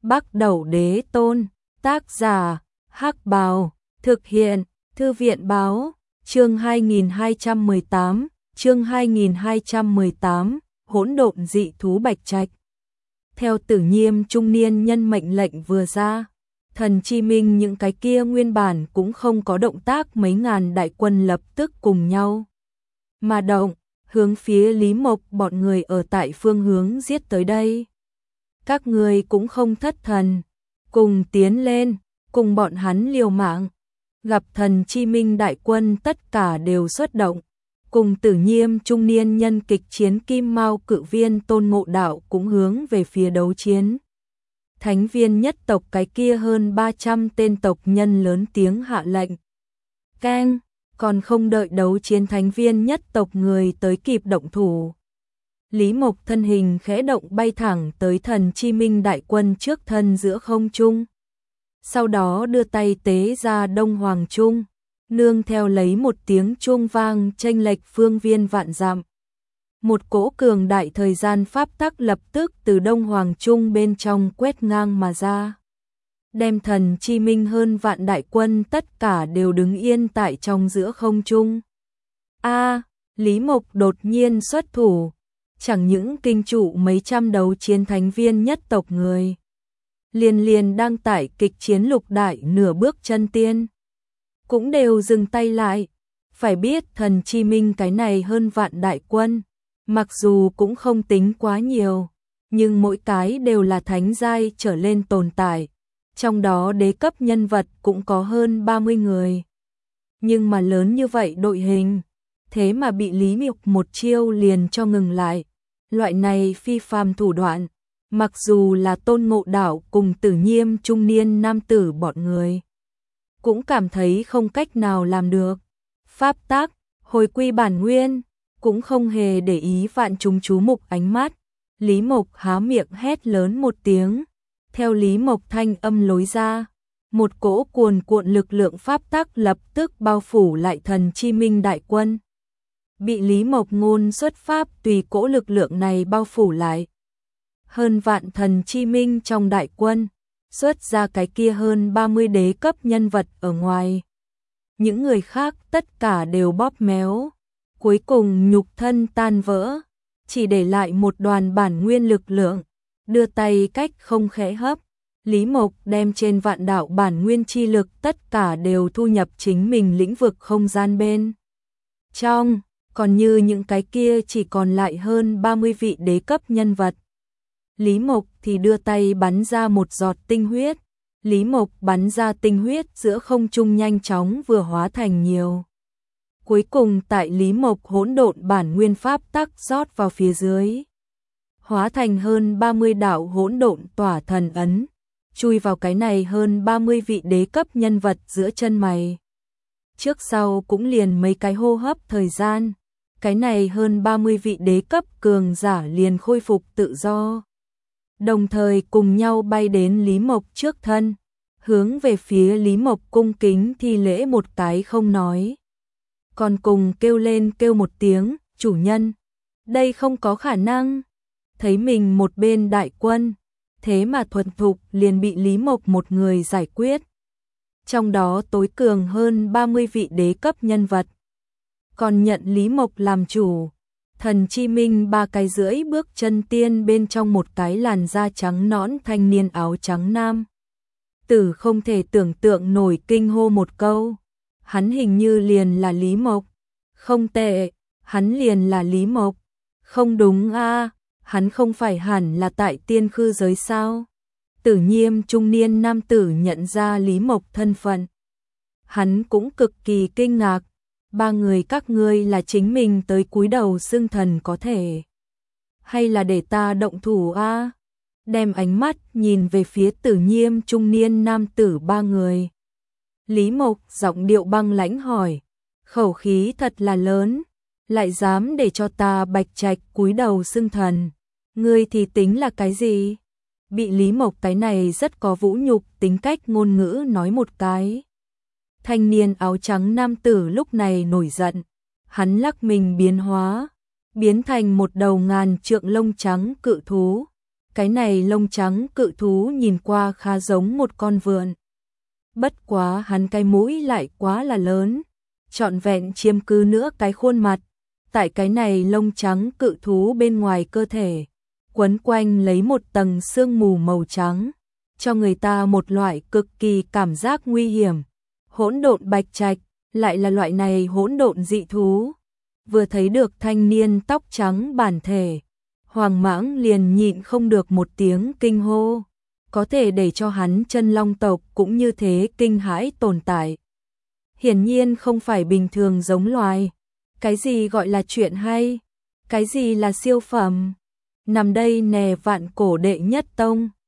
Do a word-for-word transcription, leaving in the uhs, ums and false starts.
Bắc Đẩu Đế Tôn, tác giả, Hắc Bào, thực hiện, Thư viện báo, chương hai nghìn hai trăm mười tám, chương hai nghìn hai trăm mười tám, hỗn độn dị thú bạch trạch. Theo Tử Nhiêm trung niên nhân mệnh lệnh vừa ra, Thần Chi Minh những cái kia nguyên bản cũng không có động tác mấy ngàn đại quân lập tức cùng nhau mà động, hướng phía Lý Mộc bọn người ở tại phương hướng giết tới đây. Các người cũng không thất thần, cùng tiến lên, cùng bọn hắn liều mạng. Gặp Thần Chi Minh đại quân tất cả đều xuất động, cùng Tử Nhiêm trung niên nhân kịch chiến Kim Mao cự viên Tôn Ngộ Đạo cũng hướng về phía đấu chiến. Thánh viên nhất tộc cái kia hơn ba trăm tên tộc nhân lớn tiếng hạ lệnh. Keng, còn không đợi đấu chiến thánh viên nhất tộc người tới kịp động thủ. Lý Mộc thân hình khẽ động bay thẳng tới Thần Chi Minh đại quân trước thân giữa không trung. Sau đó đưa tay tế ra Đông Hoàng Trung, nương theo lấy một tiếng chuông vang chênh lệch phương viên vạn dặm. Một cỗ cường đại thời gian pháp tắc lập tức từ Đông Hoàng Trung bên trong quét ngang mà ra. Đem Thần Chi Minh hơn vạn đại quân tất cả đều đứng yên tại trong giữa không trung. A, Lý Mộc đột nhiên xuất thủ, chẳng những kinh trụ mấy trăm đấu chiến thánh viên nhất tộc người. Liền liền đang tại kịch chiến lục đại nửa bước chân tiên. Cũng đều dừng tay lại, phải biết Thần Chi Minh cái này hơn vạn đại quân. Mặc dù cũng không tính quá nhiều, nhưng mỗi cái đều là thánh giai trở lên tồn tại, trong đó đế cấp nhân vật cũng có hơn ba mươi người. Nhưng mà lớn như vậy đội hình, thế mà bị Lý Mộc một chiêu liền cho ngừng lại. Loại này phi phàm thủ đoạn, mặc dù là Tôn Ngộ Đạo cùng Tử Nhiêm trung niên nam tử bọn người, cũng cảm thấy không cách nào làm được. Pháp tắc, hồi quy bản nguyên, cũng không hề để ý vạn chúng chú mục ánh mắt. Lý Mộc há miệng hét lớn một tiếng, theo Lý Mộc thanh âm lối ra, một cỗ cuồn cuộn lực lượng pháp tắc lập tức bao phủ lại Thần Chi Minh đại quân. Bị Lý Mộc ngôn xuất pháp tùy cỗ lực lượng này bao phủ lại. Hơn vạn Thần Chi Minh trong đại quân, xuất ra cái kia hơn ba mươi đế cấp nhân vật ở ngoài. Những người khác tất cả đều bóp méo. Cuối cùng nhục thân tan vỡ, chỉ để lại một đoàn bản nguyên lực lượng, đưa tay cách không khẽ hấp. Lý Mộc đem trên vạn đạo bản nguyên chi lực tất cả đều thu nhập chính mình lĩnh vực không gian bên trong, còn như những cái kia chỉ còn lại hơn ba mươi vị đế cấp nhân vật. Lý Mộc thì đưa tay bắn ra một giọt tinh huyết, Lý Mộc bắn ra tinh huyết giữa không trung nhanh chóng vừa hóa thành nhiều. Cuối cùng tại Lý Mộc hỗn độn bản nguyên pháp tắc rót vào phía dưới, hóa thành hơn ba mươi đạo hỗn độn tỏa thần ấn, chui vào cái này hơn ba mươi vị đế cấp nhân vật giữa chân mày. Trước sau cũng liền mấy cái hô hấp thời gian, cái này hơn ba mươi vị đế cấp cường giả liền khôi phục tự do. Đồng thời cùng nhau bay đến Lý Mộc trước thân, hướng về phía Lý Mộc cung kính thi lễ một cái không nói. Còn cùng kêu lên kêu một tiếng, chủ nhân, đây không có khả năng. Thấy mình một bên đại quân, thế mà thuần thục liền bị Lý Mộc một người giải quyết. Trong đó tối cường hơn ba mươi vị đế cấp nhân vật. Còn nhận Lý Mộc làm chủ, Thần Chi Minh ba cái rưỡi bước chân tiên bên trong một cái làn da trắng nõn thanh niên áo trắng nam. Tử không thể tưởng tượng nổi kinh hô một câu. Hắn hình như liền là Lý Mộc. Không tệ, hắn liền là Lý Mộc. Không đúng a, à, hắn không phải hẳn là tại tiên khư giới sao? Tử Nhiêm trung niên nam tử nhận ra Lý Mộc thân phận. Hắn cũng cực kỳ kinh ngạc. Ba người các ngươi là chính mình tới cúi đầu xưng thần có thể. Hay là để ta động thủ a? À? Đem ánh mắt nhìn về phía Tử Nhiêm trung niên nam tử ba người. Lý Mộc giọng điệu băng lãnh hỏi, khẩu khí thật là lớn, lại dám để cho ta bạch trạch cúi đầu xưng thần, ngươi thì tính là cái gì? Bị Lý Mộc cái này rất có vũ nhục tính cách ngôn ngữ nói một cái. Thanh niên áo trắng nam tử lúc này nổi giận, hắn lắc mình biến hóa, biến thành một đầu ngàn trượng lông trắng cự thú, Cái này lông trắng cự thú nhìn qua khá giống một con vượn. Bất quá hắn cái mũi lại quá là lớn, trọn vẹn chiếm cứ nữa cái khuôn mặt. Tại cái này lông trắng cự thú bên ngoài cơ thể, quấn quanh lấy một tầng sương mù màu trắng, cho người ta một loại cực kỳ cảm giác nguy hiểm. Hỗn độn bạch trạch, lại là loại này hỗn độn dị thú. Vừa thấy được thanh niên tóc trắng bản thể, Hoàng Mãng liền nhịn không được một tiếng kinh hô, có thể để cho hắn chân long tộc cũng như thế kinh hãi tồn tại. Hiển nhiên không phải bình thường giống loài. Cái gì gọi là chuyện hay? Cái gì là siêu phẩm? Nằm đây nè vạn cổ đệ nhất tông.